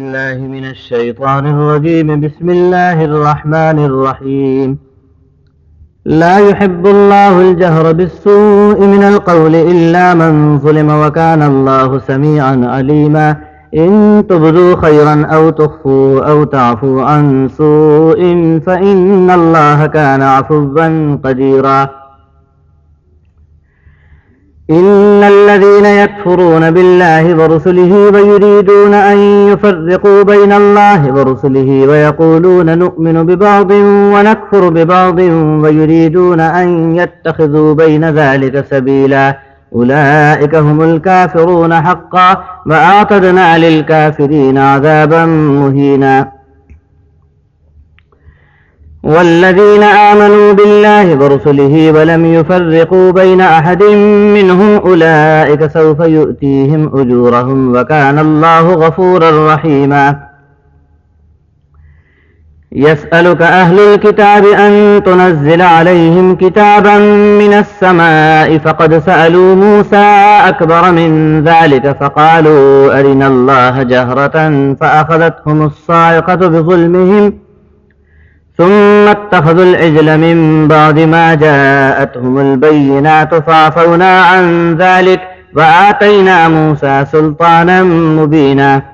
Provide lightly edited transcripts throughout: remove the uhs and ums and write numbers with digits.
بالله من الشيطان الرجيم. بسم الله الرحمن الرحيم. لا يحب الله الجهر بالسوء من القول إلا من ظلم وكان الله سميعا عليما. إن تبدوا خيرا أو تخفوا أو تعفوا عن سوء فإن الله كان عفوا قديرا. إن الذين يكفرون بالله ورسله ويريدون أن يفرقوا بين الله ورسله ويقولون نؤمن ببعض ونكفر ببعض ويريدون أن يتخذوا بين ذلك سبيلا أولئك هم الكافرون حقا وأعتدنا للكافرين عذابا مهينا. والذين آمنوا بالله ورسله ولم يفرقوا بين أحد منهم أولئك سوف يؤتيهم أجورهم وكان الله غفورا رحيما. يسألك أهل الكتاب أن تنزل عليهم كتابا من السماء فقد سألوا موسى أكبر من ذلك فقالوا أرنا الله جهرة فأخذتهم الصاعقة بظلمهم ثم اتخذوا العجل من بعد ما جاءتهم البينات فعفونا عن ذلك وآتينا موسى سلطانا مبينا.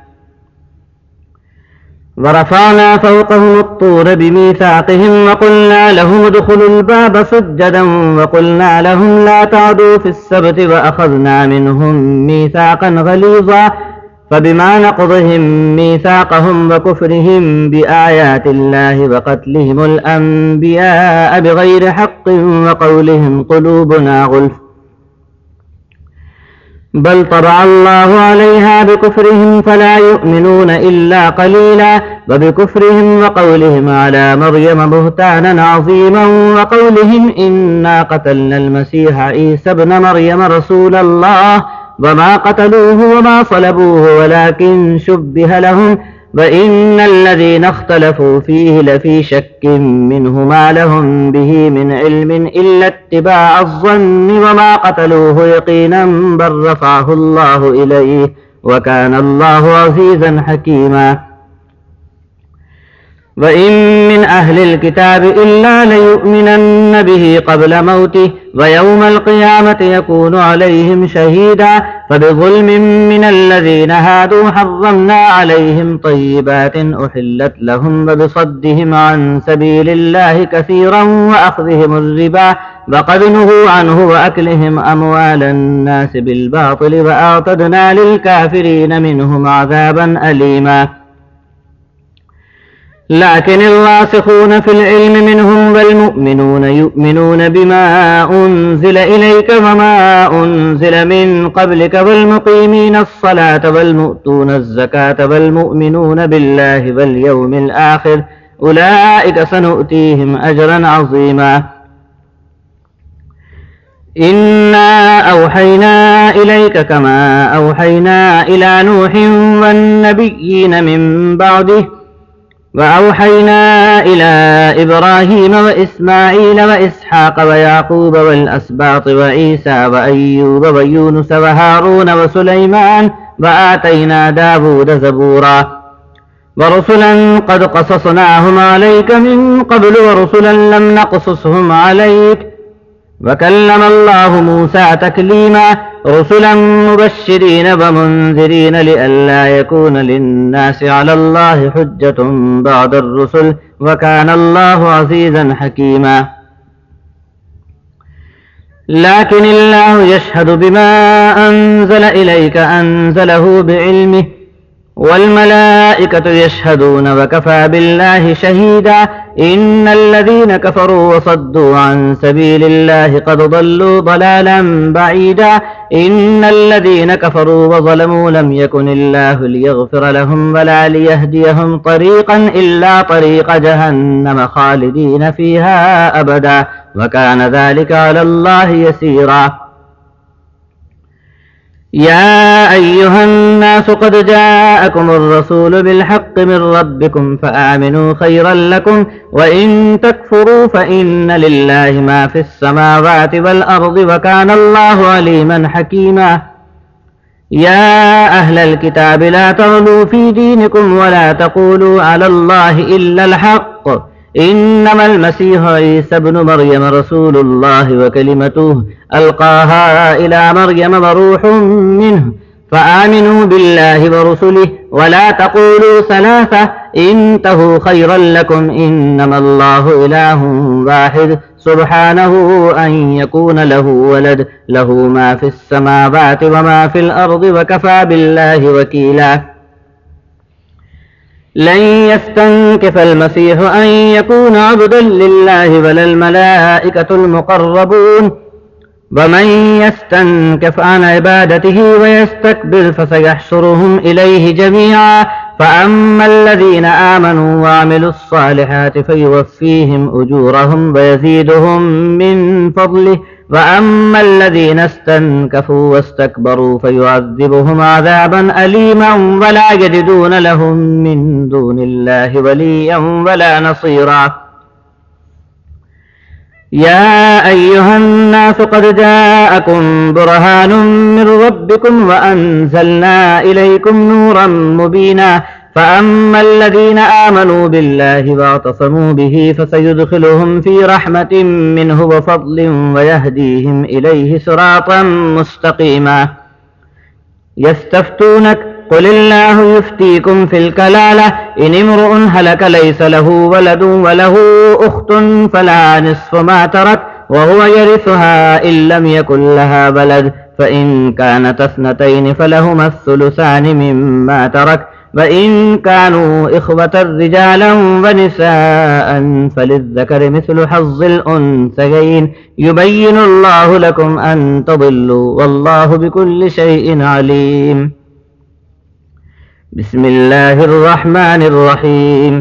ورفعنا فوقهم الطور بميثاقهم وقلنا لهم ادخلوا الباب سجدا وقلنا لهم لا تعدوا في السبت وأخذنا منهم ميثاقا غليظا فبما نقضهم ميثاقهم وكفرهم بآيات الله وقتلهم الأنبياء بغير حق وقولهم قلوبنا غلف بل طبع الله عليها بكفرهم فلا يؤمنون إلا قليلا وبكفرهم وقولهم على مريم بهتانا عظيما وقولهم إنا قتلنا المسيح عيسى ابن مريم رسول الله وما قتلوه وما صلبوه ولكن شبه لهم وإن الذين اختلفوا فيه لفي شك منه ما لهم به من علم إلا اتباع الظن وما قتلوه يقينا بل رفعه الله إليه وكان الله عزيزا حكيما. وإن من أهل الكتاب إلا ليؤمنن به قبل موته ويوم القيامة يكون عليهم شهيدا فبظلم من الذين هادوا حرمنا عليهم طيبات أحلت لهم وبصدهم عن سبيل الله كثيرا وأخذهم الربا وقد نهوا عنه وأكلهم أموال الناس بالباطل وأعتدنا للكافرين منهم عذابا أليما. لكن الراسخون في العلم منهم والمؤمنون يؤمنون بما أنزل إليك وما أنزل من قبلك والمقيمين الصلاة والمؤتون الزكاة والمؤمنون بالله واليوم الآخر أولئك سنؤتيهم أجرا عظيما. إنا أوحينا إليك كما أوحينا إلى نوح والنبيين من بعده وأوحينا إلى إبراهيم وإسماعيل وإسحاق ويعقوب والأسباط وعيسى وأيوب ويونس وهارون وسليمان وآتينا داود زبورا. ورسلا قد قصصناهم عليك من قبل ورسلا لم نقصصهم عليك وكلم الله موسى تكليما. رسلا مبشرين ومنذرين لئلا يكون للناس على الله حجة بعد الرسل وكان الله عزيزا حكيما. لكن الله يشهد بما أنزل إليك أنزله بعلمه والملائكة يشهدون وكفى بالله شهيدا. إن الذين كفروا وصدوا عن سبيل الله قد ضلوا ضلالا بعيدا. إن الذين كفروا وظلموا لم يكن الله ليغفر لهم ولا ليهديهم طريقا إلا طريق جهنم خالدين فيها أبدا وكان ذلك على الله يسيرا. يا أيها الناس قد جاءكم الرسول بالحق من ربكم فآمنوا خيرا لكم وإن تكفروا فإن لله ما في السماوات والأرض وكان الله عليما حكيما. يا أهل الكتاب لا تغلوا في دينكم ولا تقولوا على الله إلا الحق إنما المسيح عيسى بن مريم رسول الله وكلمته ألقاها إلى مريم وروح منه فآمنوا بالله ورسله ولا تقولوا ثلاثة انتهوا خيرا لكم إنما الله إله واحد سبحانه أن يكون له ولد له ما في السماوات وما في الأرض وكفى بالله وكيلا لن يستنكف المسيح أن يكون عبدا لله ولا الملائكة المقربون ومن يستنكف عن عبادته ويستكبر فسيحشرهم إليه جميعا فأما الذين آمنوا وعملوا الصالحات فيوفيهم أجورهم ويزيدهم من فضله وأما الذين استنكفوا واستكبروا فيعذبهم عذابا أليما ولا يجدون لهم من دون الله وليا ولا نصيرا يا أيها الناس قد جاءكم برهان من ربكم وأنزلنا إليكم نورا مبينا فأما الذين آمنوا بالله واعتصموا به فسيدخلهم في رحمة منه وفضل ويهديهم إليه صراطا مستقيما يستفتونك قل الله يفتيكم في الكلالة إن امرؤ هلك ليس له ولد وله أخت فلها نصف ما ترك وهو يرثها إن لم يكن لها ولد فإن كانت اثنتين فلهما الثلثان مما ترك وإن كانوا إخوة رجالا ونساء فللذكر مثل حظ الأنثيين يبين الله لكم أن تضلوا والله بكل شيء عليم بسم الله الرحمن الرحيم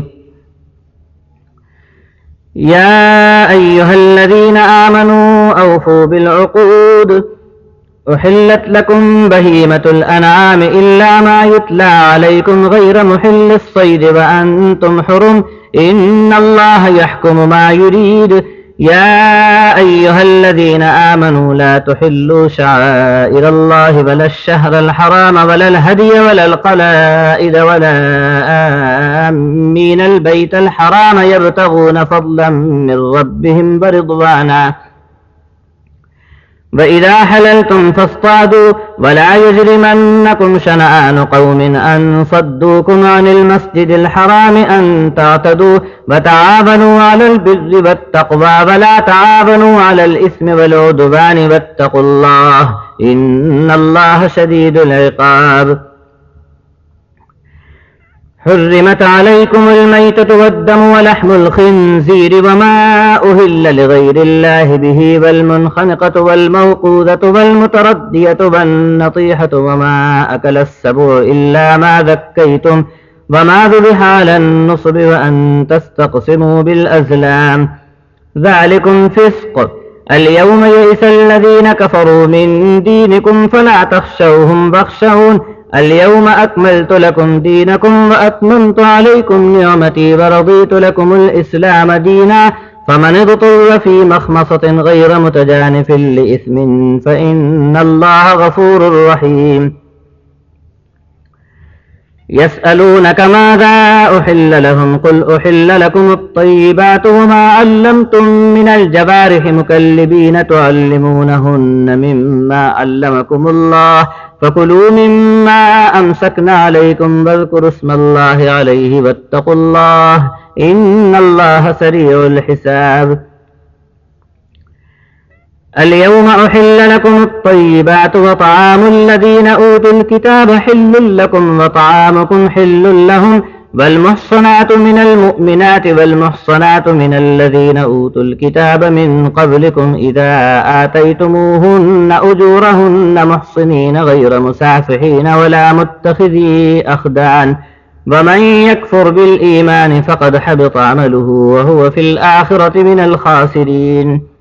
يا أيها الذين آمنوا أوفوا بالعقود أحلت لكم بهيمة الأنعام إلا ما يتلى عليكم غير محل الصيد وأنتم حرم إن الله يحكم ما يريد يا أيها الذين آمنوا لا تحلوا شعائر الله ولا الشهر الحرام ولا الهدي ولا القلائد ولا آمين البيت الحرام يبتغون فضلا من ربهم ورضوانا وإذا حللتم فاصطادوا ولا يجرمنكم شنآن قوم أن صدوكم عن المسجد الحرام أن تعتدوا وتعاونوا على البر والتقوى ولا تعاونوا على الإثم والعدوان واتقوا الله إن الله شديد العقاب حرمت عليكم الميتة والدم ولحم الخنزير وما أهل لغير الله به والمنخنقة والموقوذة والمتردية والنطيحة وما أكل السبع إلا ما ذكيتم وما ذبح على النصب وأن تستقسموا بالأزلام ذلكم فسق اليوم يئس الذين كفروا من دينكم فلا تخشوهم واخشون اليوم أكملت لكم دينكم وأتممت عليكم نعمتي ورضيت لكم الإسلام دينا فمن اضطر في مخمصة غير متجانف لإثم فإن الله غفور رحيم يسألونك ماذا أحل لهم قل أحل لكم الطيبات وما علمتم من الجوارح مكلبين تعلمونهن مما علمكم الله فكلوا مما أمسكن عليكم واذكروا اسم الله عليه واتقوا الله إن الله سريع الحساب اليوم أحل لكم الطيبات وطعام الذين أوتوا الكتاب حل لكم وطعامكم حل لهم والمحصنات من المؤمنات والمحصنات من الذين أوتوا الكتاب من قبلكم إذا آتيتموهن أجورهن محصنين غير مسافحين ولا متخذي أخدان ومن يكفر بالإيمان فقد حبط عمله وهو في الآخرة من الخاسرين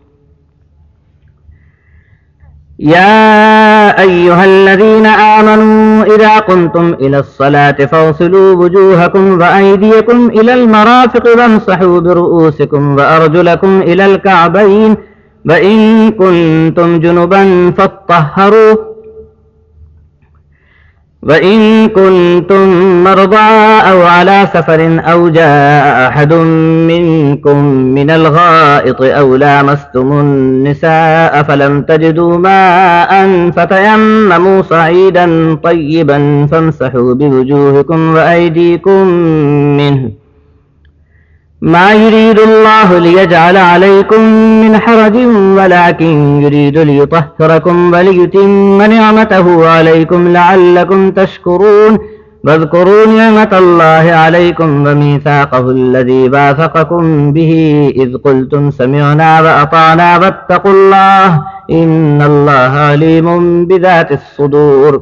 يا أيها الذين آمنوا إذا قمتم إلى الصلاة فاغسلوا وجوهكم وأيديكم إلى المرافق وامسحوا برؤوسكم وأرجلكم إلى الكعبين وإن كنتم جنبا فاطهروا وإن كنتم مرضى أو على سفر أو جاء أحد منكم من الغائط أو لامستم النساء فلم تجدوا ماء فتيمموا صعيدا طيبا فامسحوا بوجوهكم وأيديكم منه ما يريد الله ليجعل عليكم من حرج ولكن يريد ليطهركم وليتم نعمته عليكم لعلكم تشكرون واذكروا نعمة الله عليكم وميثاقه الذي واثقكم به إذ قلتم سمعنا وأطعنا واتقوا الله إن الله عليم بذات الصدور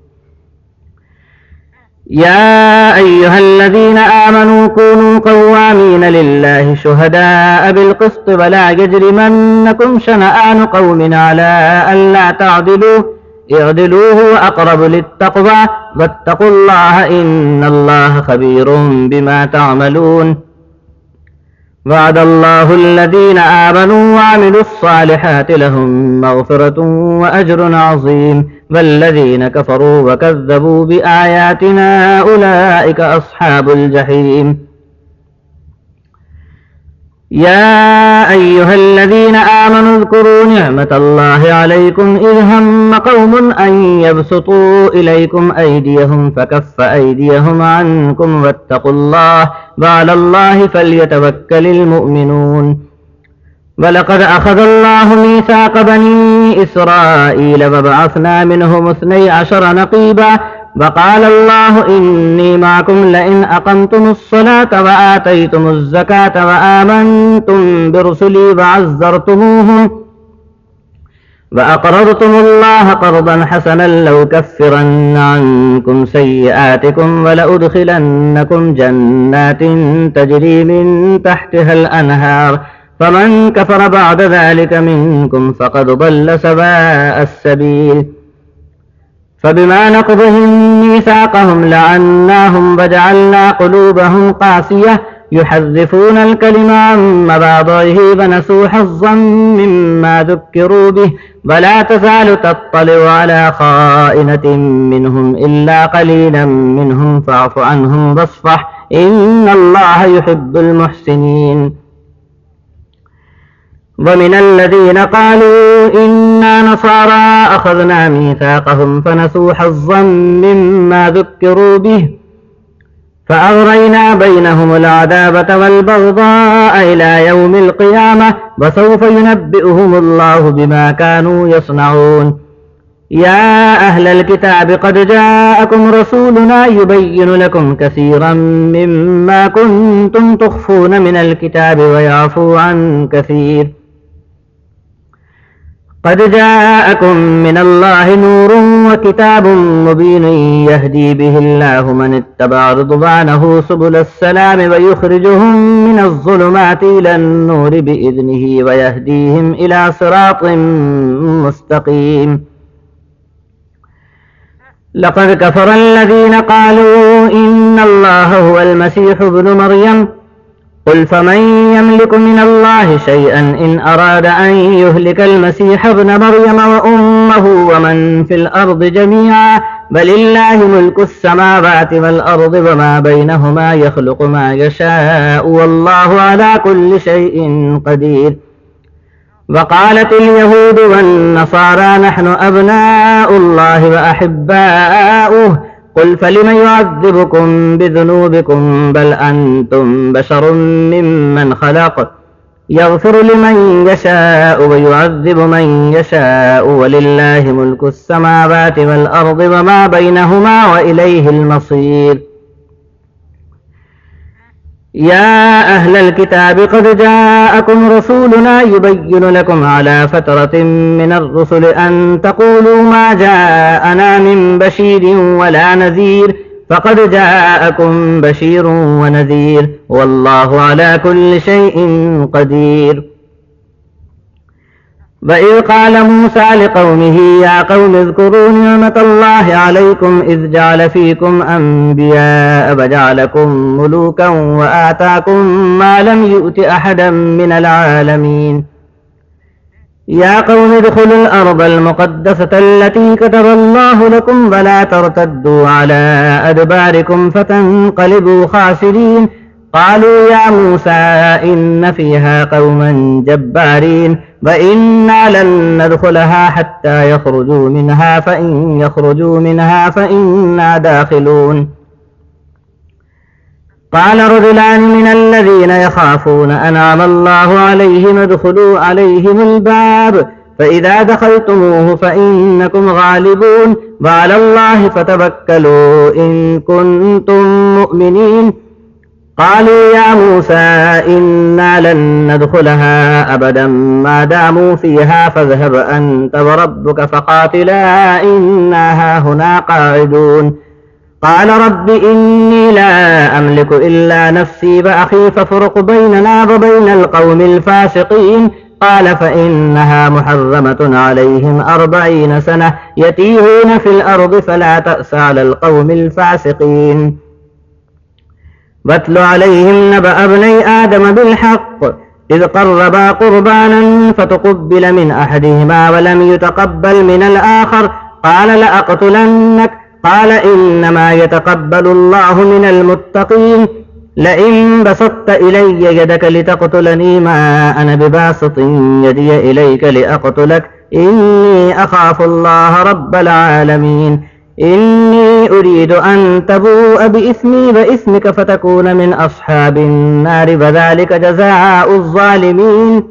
يا أيها الذين آمنوا كونوا قوامين لله شهداء بالقسط ولا يجرمنكم شنآن قوم على ألا تعدلوا اعدلوا هو أقرب للتقوى واتقوا الله إن الله خبير بما تعملون وعد الله الذين آمنوا وعملوا الصالحات لهم مغفرة وأجر عظيم والذين كفروا وكذبوا بآياتنا أولئك أصحاب الجحيم يا أيها الذين آمنوا اذكروا نعمة الله عليكم إذ هم قوم أن يبسطوا إليكم أيديهم فكف أيديهم عنكم واتقوا الله وعلى الله فليتوكل المؤمنون ولقد أخذ الله ميثاق بني إسرائيل وبعثنا منهم 12 نقيبا وقال الله إني معكم لئن أقمتم الصلاة وآتيتم الزكاة وآمنتم برسلي وعزرتموهم وأقرضتم الله قرضا حسنا لأكفرن عنكم سيئاتكم ولأدخلنكم جنات تجري من تحتها الأنهار فمن كفر بعد ذلك منكم فقد ضل سواء السبيل فبما نقضهم ميثاقهم لعناهم وجعلنا قلوبهم قاسية يحرفون الكلم عن مواضعه ونسوا حظا مما ذكروا به ولا تزال تطلع على خائنة منهم إلا قليلا منهم فاعف عنهم واصفح إن الله يحب المحسنين ومن الذين قالوا إنا نصارى أخذنا ميثاقهم فنسوا حظا مما ذكروا به فأغرينا بينهم العداوة والبغضاء إلى يوم القيامة وسوف ينبئهم الله بما كانوا يصنعون يا أهل الكتاب قد جاءكم رسولنا يبين لكم كثيرا مما كنتم تخفون من الكتاب ويعفو عن كثير قد جاءكم من الله نور وكتاب مبين يهدي به الله من اتبع رضوانه سبل السلام ويخرجهم من الظلمات إلى النور بإذنه ويهديهم إلى صراط مستقيم لقد كفر الذين قالوا إن الله هو المسيح ابن مريم قل فمن يملك من الله شيئا إن أراد أن يهلك المسيح ابن مريم وأمه ومن في الأرض جميعا بل الله ملك السماوات والأرض وما بينهما يخلق ما يشاء والله على كل شيء قدير وقالت اليهود والنصارى نحن أبناء الله وأحباؤه قل فلم يعذبكم بذنوبكم بل أنتم بشر ممن خلق يغفر لمن يشاء ويعذب من يشاء ولله ملك السماوات والأرض وما بينهما وإليه المصير يا أهل الكتاب قد جاءكم رسولنا يبين لكم على فترة من الرسل أن تقولوا ما جاءنا من بشير ولا نذير فقد جاءكم بشير ونذير والله على كل شيء قدير وإذ قال موسى لقومه يا قوم اذكروا نعمة الله عليكم إذ جعل فيكم أنبياء وجعلكم ملوكا وآتاكم ما لم يؤت أحدا من العالمين يا قوم ادخلوا الأرض المقدسة التي كتب الله لكم ولا ترتدوا على أدباركم فتنقلبوا خاسرين. قالوا يا موسى إن فيها قوما جبارين وإنا لن ندخلها حتى يخرجوا منها فإن يخرجوا منها فإنا داخلون. قال رجلان من الذين يخافون أنعم الله عليهم ادخلوا عليهم الباب فإذا دخلتموه فإنكم غالبون وعلى الله فتوكلوا إن كنتم مؤمنين. قالوا يا موسى إنا لن ندخلها أبدا ما داموا فيها فاذهب أنت وربك فقاتلا إنا هاهنا قاعدون. قال رب إني لا أملك إلا نفسي وأخي فافرق بيننا وبين القوم الفاسقين. قال فإنها محرمة عليهم 40 سنة يتيهون في الأرض فلا تأس على القوم الفاسقين. واتل عليهم نبأ ابني آدم بالحق إذ قربا قربانا فتقبل من أحدهما ولم يتقبل من الآخر قال لأقتلنك قال إنما يتقبل الله من المتقين. لئن بسطت إلي يدك لتقتلني ما أنا بباسط يدي إليك لأقتلك إني أخاف الله رب العالمين. إني أريد أن تبوء بإثمي وإثمك فتكون من أصحاب النار وذلك جزاء الظالمين.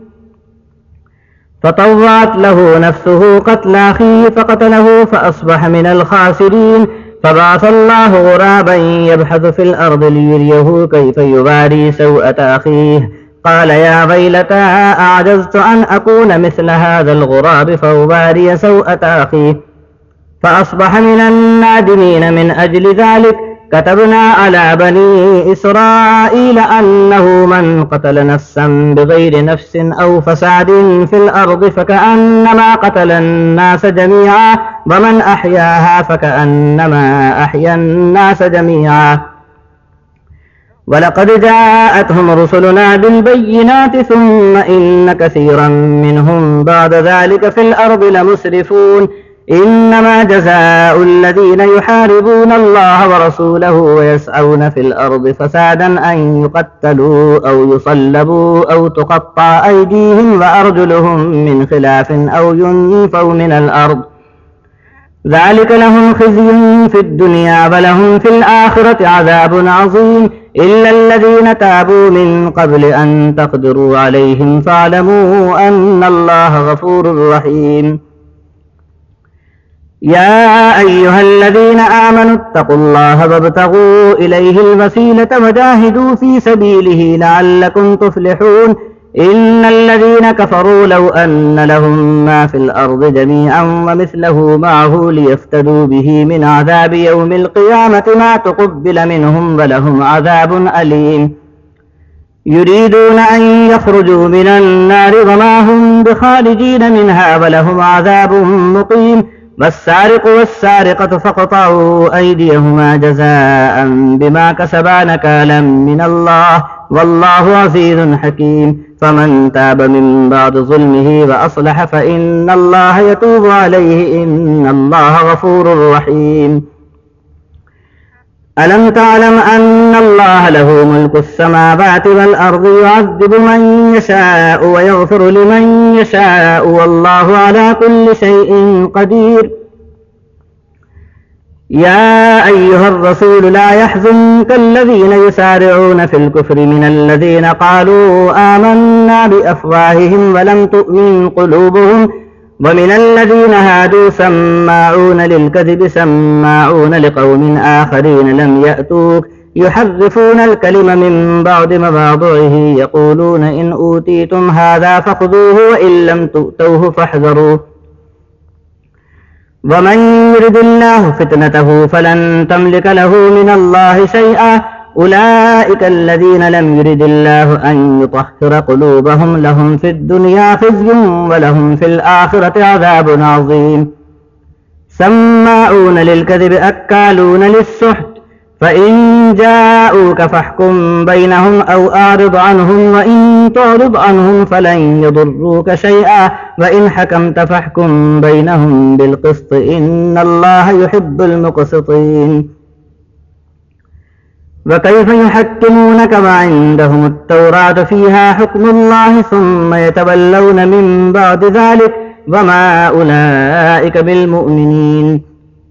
فطوعت له نفسه قتل أخيه فقتله فأصبح من الخاسرين. فبعث الله غرابا يبحث في الأرض ليريه كيف يواري سوءة أخيه قال يا ويلتى أعجزت أن أكون مثل هذا الغراب فأواري سوءة أخيه فأصبح من النادمين. من أجل ذلك كتبنا على بني إسرائيل أنه من قتل نفسا بغير نفس أو فساد في الأرض فكأنما قتل الناس جميعا ومن أحياها فكأنما أحيا الناس جميعا. ولقد جاءتهم رسلنا بالبينات ثم إن كثيرا منهم بعد ذلك في الأرض لمسرفون. إنما جزاء الذين يحاربون الله ورسوله ويسعون في الأرض فسادا أن يقتلوا أو يصلبوا أو تقطع أيديهم وأرجلهم من خلاف أو ينفوا من الأرض ذلك لهم خزي في الدنيا ولهم في الآخرة عذاب عظيم. إلا الذين تابوا من قبل أن تقدروا عليهم فاعلموا أن الله غفور رحيم. يا أيها الذين آمنوا اتقوا الله وابتغوا إليه الوسيلة وجاهدوا في سبيله لعلكم تفلحون. إن الذين كفروا لو أن لهم ما في الأرض جميعا ومثله معه ليفتدوا به من عذاب يوم القيامة ما تقبل منهم ولهم عذاب أليم. يريدون أن يخرجوا من النار وما هم بخارجين منها ولهم عذاب مقيم. والسارق والسارقة فاقطعوا أيديهما جزاء بما كسبا نكالا من الله والله عزيز حكيم. فمن تاب من بعد ظلمه وأصلح فإن الله يتوب عليه إن الله غفور رحيم. ألم تعلم أن الله له ملك السماوات والأرض يعذب من يشاء ويغفر لمن يشاء والله على كل شيء قدير. يا أيها الرسول لا يحزنك الذين يسارعون في الكفر من الذين قالوا آمنا بأفواههم ولم تؤمن قلوبهم ومن الذين هادوا سماعون للكذب سماعون لقوم آخرين لم يأتوك يحرفون الكلم من بعد مواضعه يقولون إن أوتيتم هذا فخذوه وإن لم تؤتوه فاحذروا. ومن يرد الله فتنته فلن تملك له من الله شيئا. أولئك الذين لم يرد الله أن يطهر قلوبهم لهم في الدنيا خزي ولهم في الآخرة عذاب عظيم. سماعون للكذب أكالون للسحت فإن جاءوك فاحكم بينهم أو أعرض عنهم، وإن تعرض عنهم فلن يضروك شيئا، وإن حكمت فاحكم بينهم بالقسط إن الله يحب المقسطين. وكيف يحكمونك وعندهم التوراة فيها حكم الله ثم يتولون من بعد ذلك وما أولئك بالمؤمنين.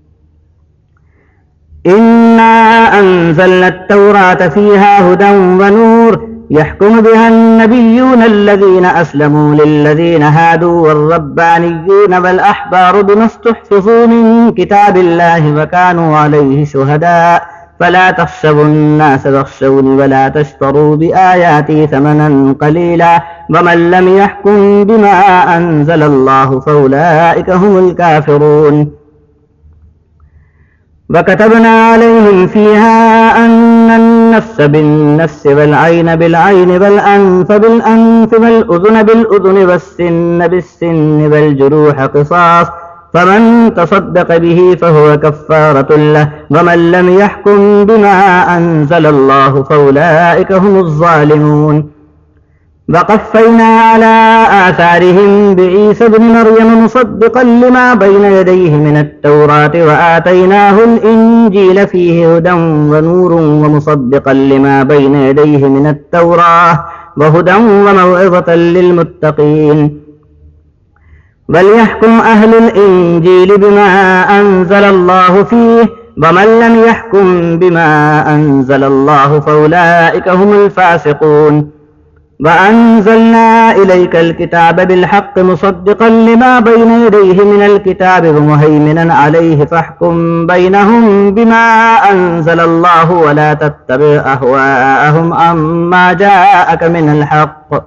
إنا أنزلنا التوراة فيها هدى ونور يحكم بها النبيون الذين أسلموا للذين هادوا والربانيون والأحبار بما استحفظوا من كتاب الله وكانوا عليه شهداء، فلا تخشوا الناس واخشوني ولا تشتروا بآياتي ثمنا قليلا، ومن لم يحكم بما أنزل الله فأولئك هم الكافرون. وكتبنا عليهم فيها أن النفس بالنفس والعين بالعين والأنف بالأنف والأذن بالأذن والسن بالسن والجروح قصاص، فمن تصدق به فهو كفارة له، ومن لم يحكم بما أنزل الله فأولئك هم الظالمون. وقفينا على آثارهم بعيسى بن مريم مصدقا لما بين يديه من التوراة وآتيناه الإنجيل فيه هدى ونور ومصدقا لما بين يديه من التوراة وهدى وموعظة للمتقين. وليحكم أهل الإنجيل بما أنزل الله فيه، ومن لم يحكم بما أنزل الله فأولئك هم الفاسقون. وأنزلنا إليك الكتاب بالحق مصدقا لما بين يديه من الكتاب ومهيمنا عليه، فاحكم بينهم بما أنزل الله ولا تتبع أهواءهم عما جاءك من الحق،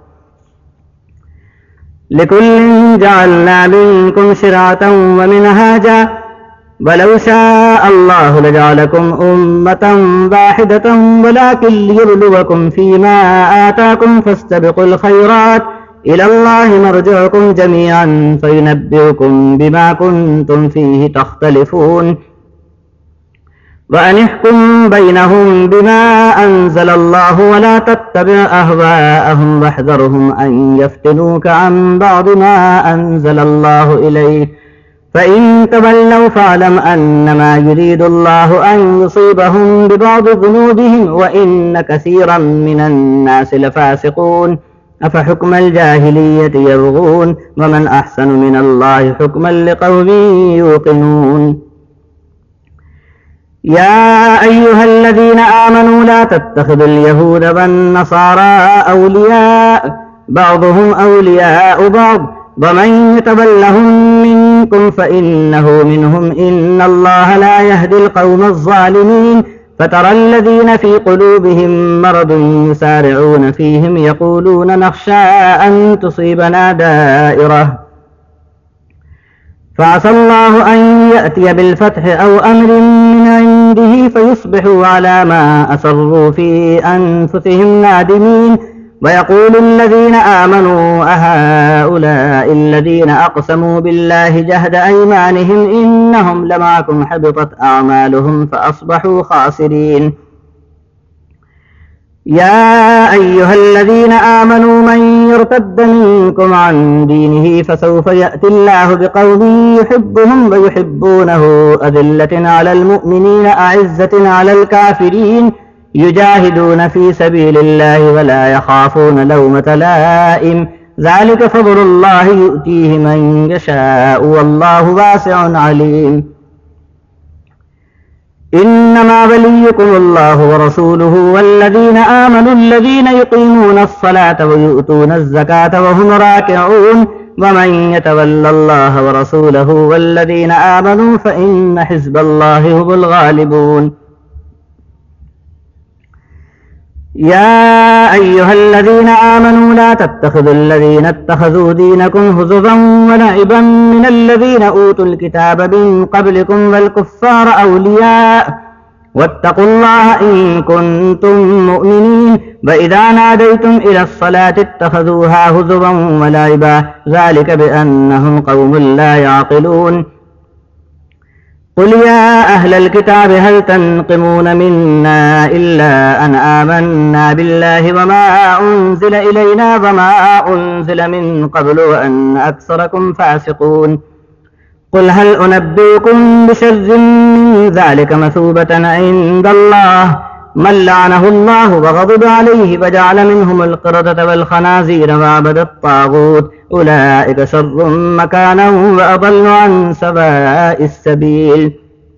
لكل جعلنا منكم شرعة ومنهاجا، ولو شاء الله لجعلكم أمة واحدة ولكن ليبلوكم فيما آتاكم فاستبقوا الخيرات، إلى الله مرجعكم جميعا فينبئكم بما كنتم فيه تختلفون. وأن احكم بينهم بما أنزل الله ولا تتبع أهواءهم واحذرهم أن يفتنوك عن بعض ما أنزل الله إليك، فإن تولوا فاعلم أنما يريد الله أن يصيبهم ببعض ذنوبهم وإن كثيرا من الناس لفاسقون. أفحكم الجاهلية يبغون ومن أحسن من الله حكما لقوم يوقنون. يا أيها الذين آمنوا لا تتخذوا اليهود والنصارى أولياء بعضهم أولياء بعض، ومن يتولهم منكم فإنه منهم إن الله لا يهدي القوم الظالمين. فترى الذين في قلوبهم مرض يسارعون فيهم يقولون نخشى أن تصيبنا دائرة، فعسى الله أن يأتي بالفتح أو أمر من عنده فيصبحوا على ما أسروا في أنفسهم نادمين. ويقول الذين آمنوا أهؤلاء الذين أقسموا بالله جهد أيمانهم إنهم لمعكم حبطت أعمالهم فأصبحوا خاسرين. يا أيها الذين آمنوا من يرتد منكم عن دينه فسوف يأتي الله بقوم يحبهم ويحبونه أذلة على المؤمنين أعزة على الكافرين يجاهدون في سبيل الله ولا يخافون لومة لائم، ذلك فضل الله يؤتيه من يشاء والله واسع عليم. إنما وليكم الله ورسوله والذين آمنوا الذين يقيمون الصلاة ويؤتون الزكاة وهم راكعون، ومن يتولى الله ورسوله والذين آمنوا فإن حزب الله هم الغالبون. يا أيها الذين آمنوا لا تتخذوا الذين اتخذوا دينكم هزوا ولعبا من الذين أوتوا الكتاب من قبلكم والكفار أولياء، واتقوا الله إن كنتم مؤمنين. وإذا ناديتم إلى الصلاة اتخذوها هزوا ولعبا، ذلك بأنهم قوم لا يعقلون. قل يا أهل الكتاب هل تنقمون منا إلا أن آمنا بالله وما أنزل إلينا وما أنزل من قبل وأن أكثركم فاسقون قل هل أنبئكم بشر من ذلك مثوبة عند الله من لعنه الله وغضب عليه وجعل منهم القردة والخنازير وعبد الطاغوت أولئك شر مكانا وأضل عن سواء السبيل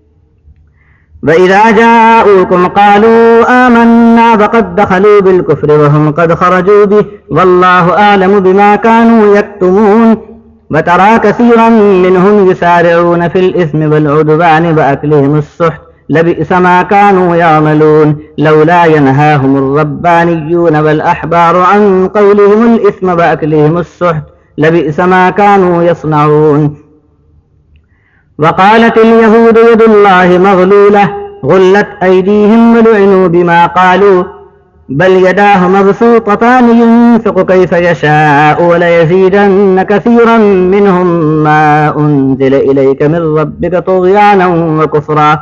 وإذا جاءوكم قالوا آمنا وقد دخلوا بالكفر وهم قد خرجوا به والله أعلم بما كانوا يكتمون وترى كثيرا منهم يسارعون في الإثم والعدوان وأكلهم السحت لبئس ما كانوا يعملون لولا ينهاهم الربانيون والأحبار عن قولهم الإثم وأكلهم السحت لبئس ما كانوا يصنعون وقالت اليهود يد الله مغلولة غلت أيديهم ولعنوا بما قالوا بل يداه مبسوطتان ينفق كيف يشاء وليزيدن كثيرا منهم ما أنزل إليك من ربك طغيانا وكفرا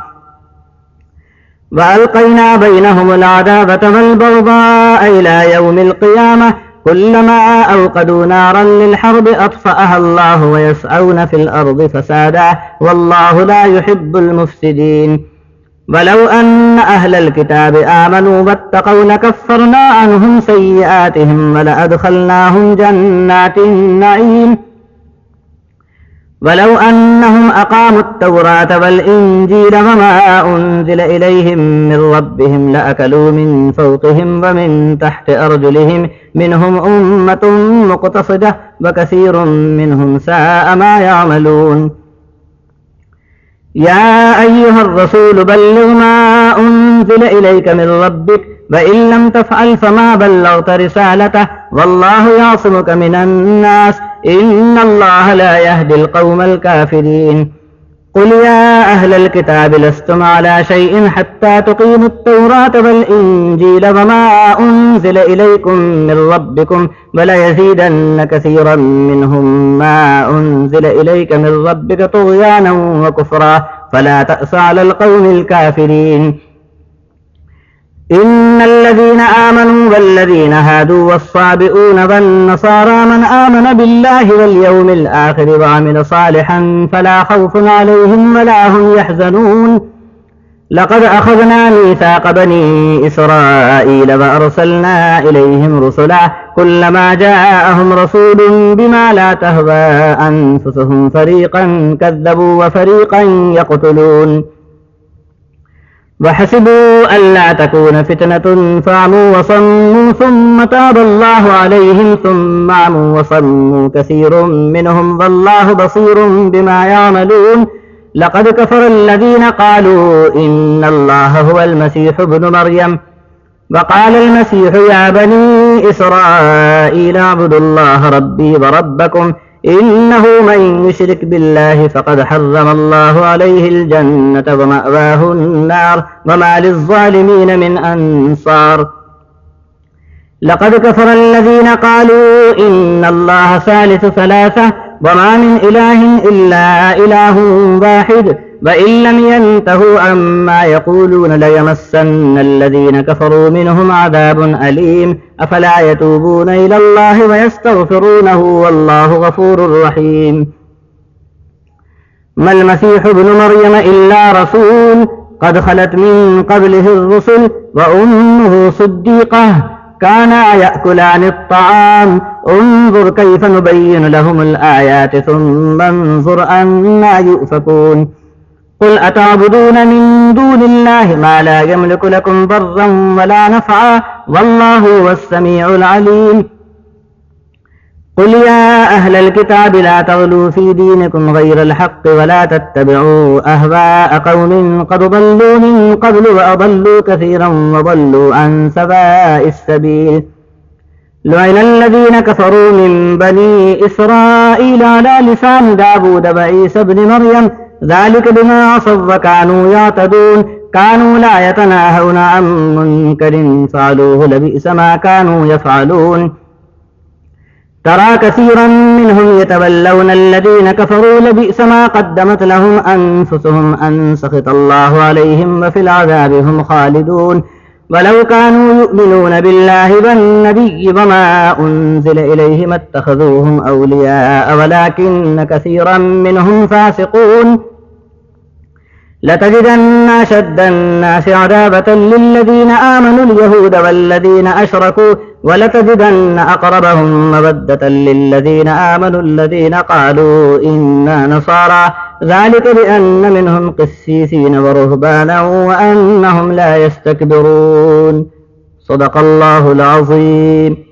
وألقينا بينهم العداوة والبغضاء إلى يوم القيامة كلما أوقدوا نارا للحرب أطفأها الله ويسعون في الأرض فسادا والله لا يحب المفسدين ولو أن أهل الكتاب آمنوا واتقوا لكفرنا عنهم سيئاتهم ولأدخلناهم جنات النعيم ولو أنهم أقاموا التوراة والإنجيل وما أنزل إليهم من ربهم لأكلوا من فوقهم ومن تحت أرجلهم منهم أمة مقتصدة وكثير منهم ساء ما يعملون يا أيها الرسول بلغ ما أنزل إليك من ربك وإن لم تفعل فما بلغت رسالته والله يعصمك من الناس إن الله لا يهدي القوم الكافرين قل يا أهل الكتاب لستم على شيء حتى تقيموا التوراة والإنجيل وما أنزل إليكم من ربكم وليزيدن كثيرا منهم ما أنزل إليك من ربك طغيانا وكفرا فلا تأس على القوم الكافرين إن الذين آمنوا والذين هادوا والصابئون والنصارى من آمن بالله واليوم الآخر وعمل صالحا فلا خوف عليهم ولا هم يحزنون لقد أخذنا ميثاق بني إسرائيل وأرسلنا إليهم رسلا كلما جاءهم رسول بما لا تهوى أنفسهم فريقا كذبوا وفريقا يقتلون وحسبوا ألا تكون فتنة فعموا وصموا ثم تاب الله عليهم ثم عموا وصموا كثير منهم والله بصير بما يعملون لقد كفر الذين قالوا إن الله هو المسيح ابن مريم وقال المسيح يا بني إسرائيل اعبدوا الله ربي وربكم إنه من يشرك بالله فقد حرم الله عليه الجنة ومأواه النار وما للظالمين من أنصار لقد كفر الذين قالوا إن الله ثالث ثلاثة وما من إله إلا إله واحد وإن لم ينتهوا عما يقولون ليمسن الذين كفروا منهم عذاب أليم أفلا يتوبون إلى الله ويستغفرونه والله غفور رحيم ما المسيح ابن مريم إلا رسول قد خلت من قبله الرسل وأمه صديقة كانا يأكلان الطعام انظر كيف نبين لهم الآيات ثم انظر أنا يؤفكون قل أتعبدون من دون الله ما لا يملك لكم ضرا ولا نفعا والله هو السميع العليم قل يا أهل الكتاب لا تغلوا في دينكم غير الحق ولا تتبعوا أهواء قوم قد ضلوا من قبل وأضلوا كثيرا وضلوا عن سواء السبيل لعن الذين كفروا من بني إسرائيل على لسان داود وعيسى بن مريم ذلك بما عصوا وكانوا يعتدون كانوا لا يتناهون عن منكر فعلوه لبئس ما كانوا يفعلون ترى كثيرا منهم يتولون الذين كفروا لبئس ما قدمت لهم أنفسهم أن سخط الله عليهم وفي العذاب هم خالدون ولو كانوا يؤمنون بالله والنبي وما أنزل إليه ما اتخذوهم أولياء ولكن كثيرا منهم فاسقون لتجدن أشد الناس عذابة للذين آمنوا اليهود والذين أشركوا ولتجدن أقربهم مودة للذين آمنوا الذين قالوا إنا نصارى ذلك بأن منهم قسيسين ورهبانا وأنهم لا يستكبرون صدق الله العظيم.